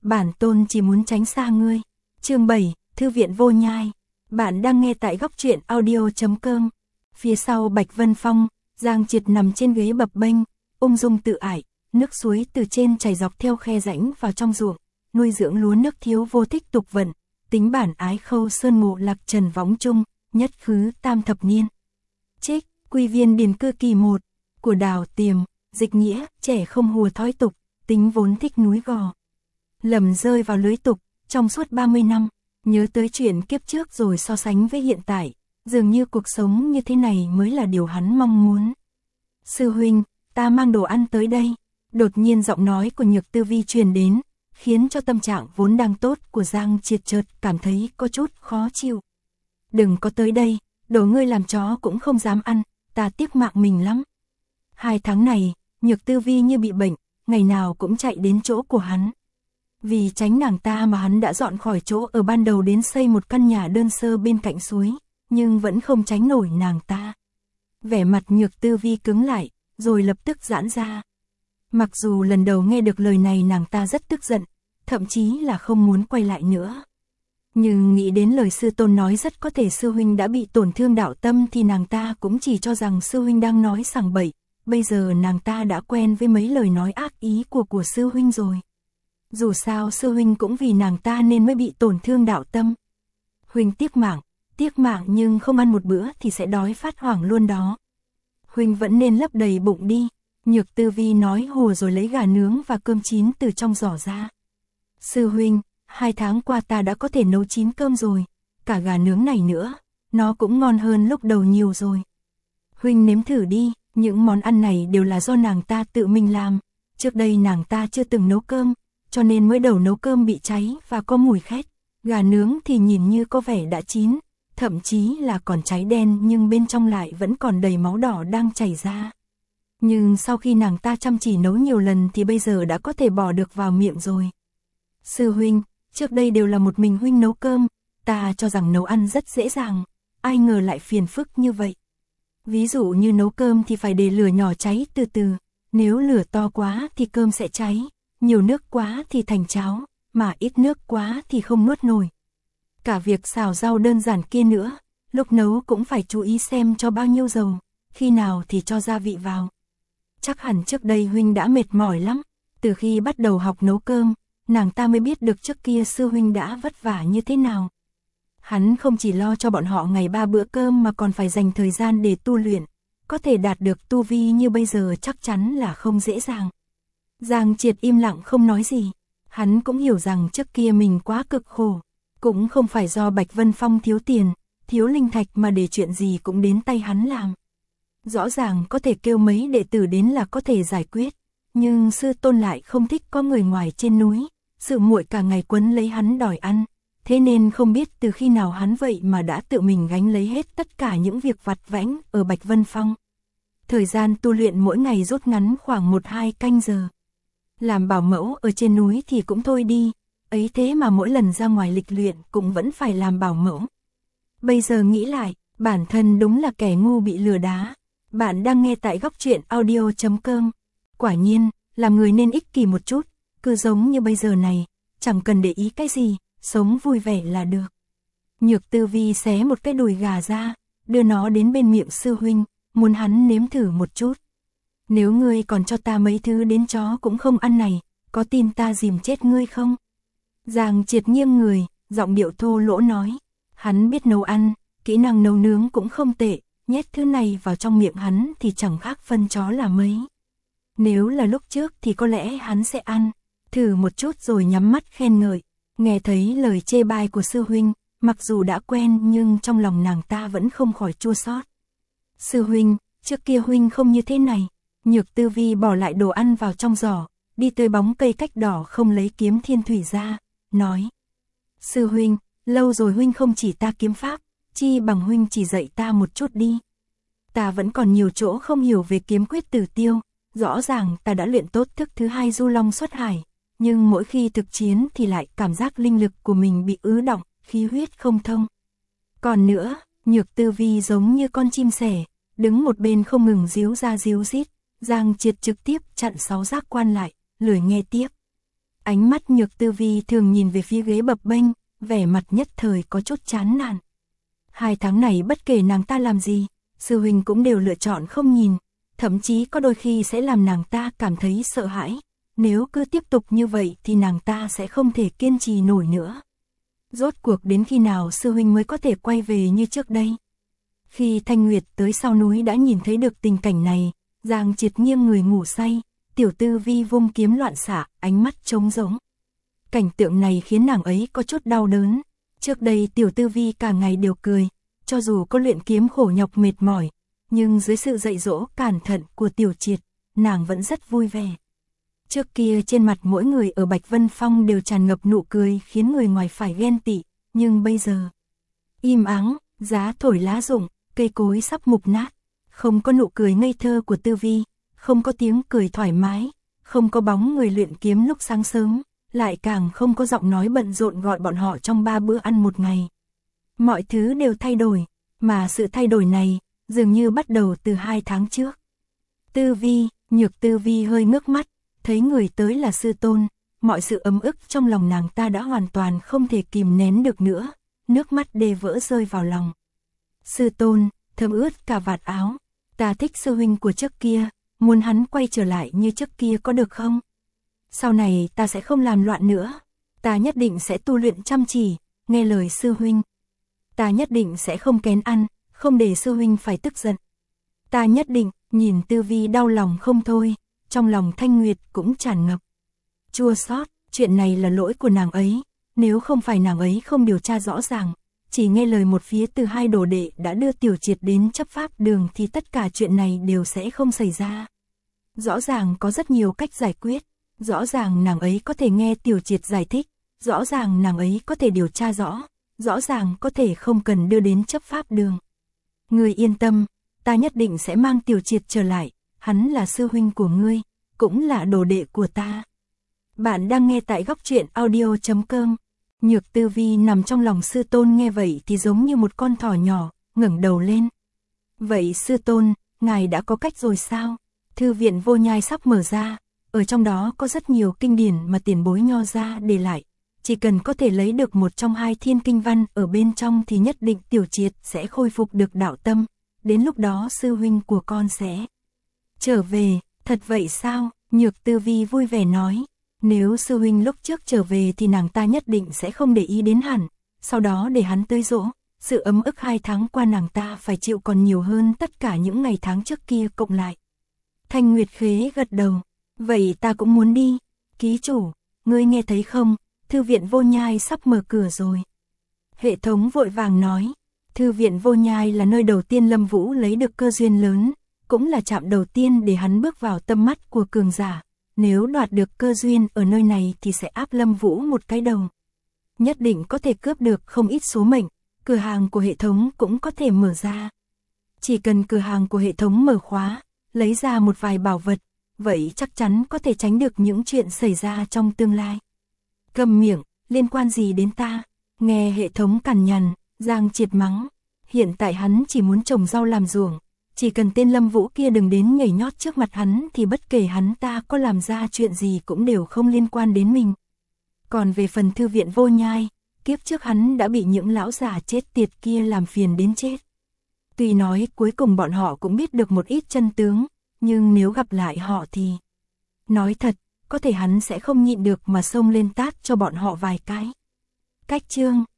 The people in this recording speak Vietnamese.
bản tôn chỉ muốn tránh xa ngươi. Chương 7, Thư viện Vô Nhai. Bạn đang nghe tại góc truyện audio.com. Phía sau Bạch Vân Phong, Giang Triệt nằm trên ghế bập bênh, ung dung tự ải, nước suối từ trên chảy dọc theo khe rãnh vào trong ruộng, nuôi dưỡng lúa nước thiếu vô thích tục vận, tính bản ái khâu sơn mộ lạc trần võng chung, nhất khứ tam thập niên. Trích, Quy Viên Điền Cư Kỳ 1, của Đào Tiềm, dịch nghĩa, trẻ không hùa thói tục, tính vốn thích núi gò. Lầm rơi vào lưới tục, trong suốt 30 năm, nhớ tới chuyện kiếp trước rồi so sánh với hiện tại, dường như cuộc sống như thế này mới là điều hắn mong muốn. Sư huynh, ta mang đồ ăn tới đây. Đột nhiên giọng nói của Nhược Tư Vi truyền đến, khiến cho tâm trạng vốn đang tốt của Giang Triệt chợt cảm thấy có chút khó chịu. Đừng có tới đây, đồ ngươi làm chó cũng không dám ăn, ta tiếc mạng mình lắm. 2 tháng này, Nhược Tư Vi như bị bệnh, ngày nào cũng chạy đến chỗ của hắn. Vì tránh nàng ta mà hắn đã dọn khỏi chỗ ở ban đầu đến xây một căn nhà đơn sơ bên cạnh suối, nhưng vẫn không tránh nổi nàng ta. Vẻ mặt Nhược Tư Vi cứng lại, rồi lập tức giãn ra. Mặc dù lần đầu nghe được lời này nàng ta rất tức giận, thậm chí là không muốn quay lại nữa. Nhưng nghĩ đến lời sư tôn nói rất có thể sư huynh đã bị tổn thương đạo tâm thì nàng ta cũng chỉ cho rằng sư huynh đang nói sằng bậy. Bây giờ nàng ta đã quen với mấy lời nói ác ý của sư huynh rồi. Dù sao sư huynh cũng vì nàng ta nên mới bị tổn thương đạo tâm. Huynh tiếc mạng nhưng không ăn một bữa thì sẽ đói phát hoảng luôn đó. Huynh vẫn nên lấp đầy bụng đi. Nhược Tư Vi nói hùa rồi lấy gà nướng và cơm chín từ trong giỏ ra. Sư huynh, 2 tháng qua ta đã có thể nấu chín cơm rồi, cả gà nướng này nữa, nó cũng ngon hơn lúc đầu nhiều rồi. Huynh nếm thử đi, những món ăn này đều là do nàng ta tự mình làm, trước đây nàng ta chưa từng nấu cơm, cho nên mới đầu nấu cơm bị cháy và có mùi khét. Gà nướng thì nhìn như có vẻ đã chín, thậm chí là còn cháy đen nhưng bên trong lại vẫn còn đầy máu đỏ đang chảy ra. Nhưng sau khi nàng ta chăm chỉ nấu nhiều lần thì bây giờ đã có thể bỏ được vào miệng rồi. Sư huynh, trước đây đều là một mình huynh nấu cơm, ta cho rằng nấu ăn rất dễ dàng, ai ngờ lại phiền phức như vậy. Ví dụ như nấu cơm thì phải để lửa nhỏ cháy từ từ, nếu lửa to quá thì cơm sẽ cháy, nhiều nước quá thì thành cháo, mà ít nước quá thì không nuốt nổi. Cả việc xào rau đơn giản kia nữa, lúc nấu cũng phải chú ý xem cho bao nhiêu dầu, khi nào thì cho gia vị vào. Chắc hẳn trước đây huynh đã mệt mỏi lắm, từ khi bắt đầu học nấu cơm, nàng ta mới biết được trước kia sư huynh đã vất vả như thế nào. Hắn không chỉ lo cho bọn họ ngày 3 bữa cơm mà còn phải dành thời gian để tu luyện, có thể đạt được tu vi như bây giờ chắc chắn là không dễ dàng. Giang Triệt im lặng không nói gì, hắn cũng hiểu rằng trước kia mình quá cực khổ, cũng không phải do Bạch Vân Phong thiếu tiền, thiếu linh thạch mà để chuyện gì cũng đến tay hắn làm. Rõ ràng có thể kêu mấy đệ tử đến là có thể giải quyết, nhưng sư tôn lại không thích có người ngoài trên núi, sự muội cả ngày quấn lấy hắn đòi ăn, thế nên không biết từ khi nào hắn vậy mà đã tự mình gánh lấy hết tất cả những việc vặt vãnh ở Bạch Vân Phong. Thời gian tu luyện mỗi ngày rút ngắn khoảng 1-2 canh giờ. Làm bảo mẫu ở trên núi thì cũng thôi đi, ấy thế mà mỗi lần ra ngoài lịch luyện cũng vẫn phải làm bảo mẫu. Bây giờ nghĩ lại, bản thân đúng là kẻ ngu bị lừa đá. Bạn đang nghe tại góc truyện audio.com. Quả nhiên, làm người nên ích kỷ một chút, cứ giống như bây giờ này, chẳng cần để ý cái gì, sống vui vẻ là được. Nhược Tư Vi xé một cái đùi gà ra, đưa nó đến bên miệng sư huynh, muốn hắn nếm thử một chút. Nếu ngươi còn cho ta mấy thứ đến chó cũng không ăn này, có tin ta dìm chết ngươi không? Giang Triệt nghiêng người, giọng điệu thô lỗ nói. Hắn biết nấu ăn, kỹ năng nấu nướng cũng không tệ, nhét thứ này vào trong miệng hắn thì chẳng khác phân chó là mấy. Nếu là lúc trước thì có lẽ hắn sẽ ăn, thử một chút rồi nhắm mắt khen ngợi. Nghe thấy lời chê bai của sư huynh, mặc dù đã quen nhưng trong lòng nàng ta vẫn không khỏi chua xót. Sư huynh, trước kia huynh không như thế này. Nhược Tư Vi bỏ lại đồ ăn vào trong giỏ, đi tới bóng cây cách đỏ không lấy kiếm thiên thủy ra, nói. Sư huynh, lâu rồi huynh không chỉ ta kiếm pháp, chi bằng huynh chỉ dạy ta một chút đi. Ta vẫn còn nhiều chỗ không hiểu về kiếm quyết Tử Tiêu, rõ ràng ta đã luyện tốt thức thứ 2 Du Long Xuất Hải, nhưng mỗi khi thực chiến thì lại cảm giác linh lực của mình bị ứ đọng, khí huyết không thông. Còn nữa, Nhược Tư Vi giống như con chim sẻ, đứng một bên không ngừng díu ra díu rít. Giang Triệt trực tiếp chặn 6 giác quan lại, lười nghe tiếp. Ánh mắt Nhược Tư Vi thường nhìn về phía ghế bập bênh, vẻ mặt nhất thời có chút chán nản. 2 tháng này bất kể nàng ta làm gì, sư huynh cũng đều lựa chọn không nhìn, thậm chí có đôi khi sẽ làm nàng ta cảm thấy sợ hãi. Nếu cứ tiếp tục như vậy thì nàng ta sẽ không thể kiên trì nổi nữa. Rốt cuộc đến khi nào sư huynh mới có thể quay về như trước đây? Khi Thanh Nguyệt tới sau núi đã nhìn thấy được tình cảnh này, Giang Triệt nghiêng người ngủ say, Tiểu Tư Vi vung kiếm loạn xạ, ánh mắt trống rỗng. Cảnh tượng này khiến nàng ấy có chút đau đớn. Trước đây Tiểu Tư Vi cả ngày đều cười, cho dù có luyện kiếm khổ nhọc mệt mỏi, nhưng dưới sự dạy dỗ cẩn thận của Tiểu Triệt, nàng vẫn rất vui vẻ. Trước kia trên mặt mỗi người ở Bạch Vân Phong đều tràn ngập nụ cười khiến người ngoài phải ghen tị, nhưng bây giờ im ắng, giá thổi lá rụng, cây cối sắp mục nát, không có nụ cười ngây thơ của Tư Vi, không có tiếng cười thoải mái, không có bóng người luyện kiếm lúc sáng sớm, lại càng không có giọng nói bận rộn gọi bọn họ trong 3 bữa ăn một ngày. Mọi thứ đều thay đổi, mà sự thay đổi này dường như bắt đầu từ 2 tháng trước. Tư Vi, Nhược Tư Vi hơi ngước mắt, thấy người tới là sư tôn, mọi sự ấm ức trong lòng nàng ta đã hoàn toàn không thể kìm nén được nữa, nước mắt đê vỡ rơi vào lòng. Sư tôn, thấm ướt cả vạt áo, ta thích sư huynh của trước kia, muốn hắn quay trở lại như trước kia có được không? Sau này ta sẽ không làm loạn nữa, ta nhất định sẽ tu luyện chăm chỉ, nghe lời sư huynh. Ta nhất định sẽ không kén ăn, không để sư huynh phải tức giận. Ta nhất định, nhìn Tư Vi đau lòng không thôi, trong lòng Thanh Nguyệt cũng tràn ngập chua xót, chuyện này là lỗi của nàng ấy, nếu không phải nàng ấy không điều tra rõ ràng, chỉ nghe lời một phía từ 2 đồ đệ đã đưa Tiểu Triệt đến chấp pháp đường thì tất cả chuyện này đều sẽ không xảy ra. Rõ ràng có rất nhiều cách giải quyết, rõ ràng nàng ấy có thể nghe Tiểu Triệt giải thích, rõ ràng nàng ấy có thể điều tra rõ, rõ ràng có thể không cần đưa đến chấp pháp đường. Ngươi yên tâm, ta nhất định sẽ mang Tiểu Triệt trở lại, hắn là sư huynh của ngươi, cũng là đồ đệ của ta. Bạn đang nghe tại góc truyện audio.com. Nhược Tư Vi nằm trong lòng sư tôn nghe vậy thì giống như một con thỏ nhỏ, ngẩng đầu lên. Vậy sư tôn, ngài đã có cách rồi sao? Thư viện Vô Nhai sắp mở ra, ở trong đó có rất nhiều kinh điển mà tiền bối Nho gia để lại. Chỉ cần có thể lấy được một trong 2 thiên kinh văn ở bên trong thì nhất định Tiểu Triệt sẽ khôi phục được đạo tâm. Đến lúc đó sư huynh của con sẽ trở về. Thật vậy sao? Nhược Tư Vi vui vẻ nói. Nếu sư huynh lúc trước trở về thì nàng ta nhất định sẽ không để ý đến hẳn, sau đó để hắn tới dỗ. Sự ấm ức 2 tháng qua nàng ta phải chịu còn nhiều hơn tất cả những ngày tháng trước kia cộng lại. Thanh Nguyệt khế gật đầu. Vậy ta cũng muốn đi. Ký chủ, ngươi nghe thấy không? Thư viện Vô Nhai sắp mở cửa rồi. Hệ thống vội vàng nói. Thư viện Vô Nhai là nơi đầu tiên Lâm Vũ lấy được cơ duyên lớn, cũng là trạm đầu tiên để hắn bước vào tâm mắt của cường giả. Nếu đoạt được cơ duyên ở nơi này thì sẽ áp Lâm Vũ một cái đầu. Nhất định có thể cướp được không ít số mệnh, cửa hàng của hệ thống cũng có thể mở ra. Chỉ cần cửa hàng của hệ thống mở khóa, lấy ra một vài bảo vật, vậy chắc chắn có thể tránh được những chuyện xảy ra trong tương lai. Câm miệng, liên quan gì đến ta? Nghe hệ thống cằn nhằn, Giang Triệt mắng. Hiện tại hắn chỉ muốn trồng rau làm ruộng. Chỉ cần tên Lâm Vũ kia đừng đến nhảy nhót trước mặt hắn thì bất kể hắn ta có làm ra chuyện gì cũng đều không liên quan đến mình. Còn về phần Thư viện Vô Nhai, kiếp trước hắn đã bị những lão già chết tiệt kia làm phiền đến chết. Tuy nói cuối cùng bọn họ cũng biết được một ít chân tướng, nhưng nếu gặp lại họ thì... Nói thật, có thể hắn sẽ không nhịn được mà xông lên tát cho bọn họ vài cái. Cách chương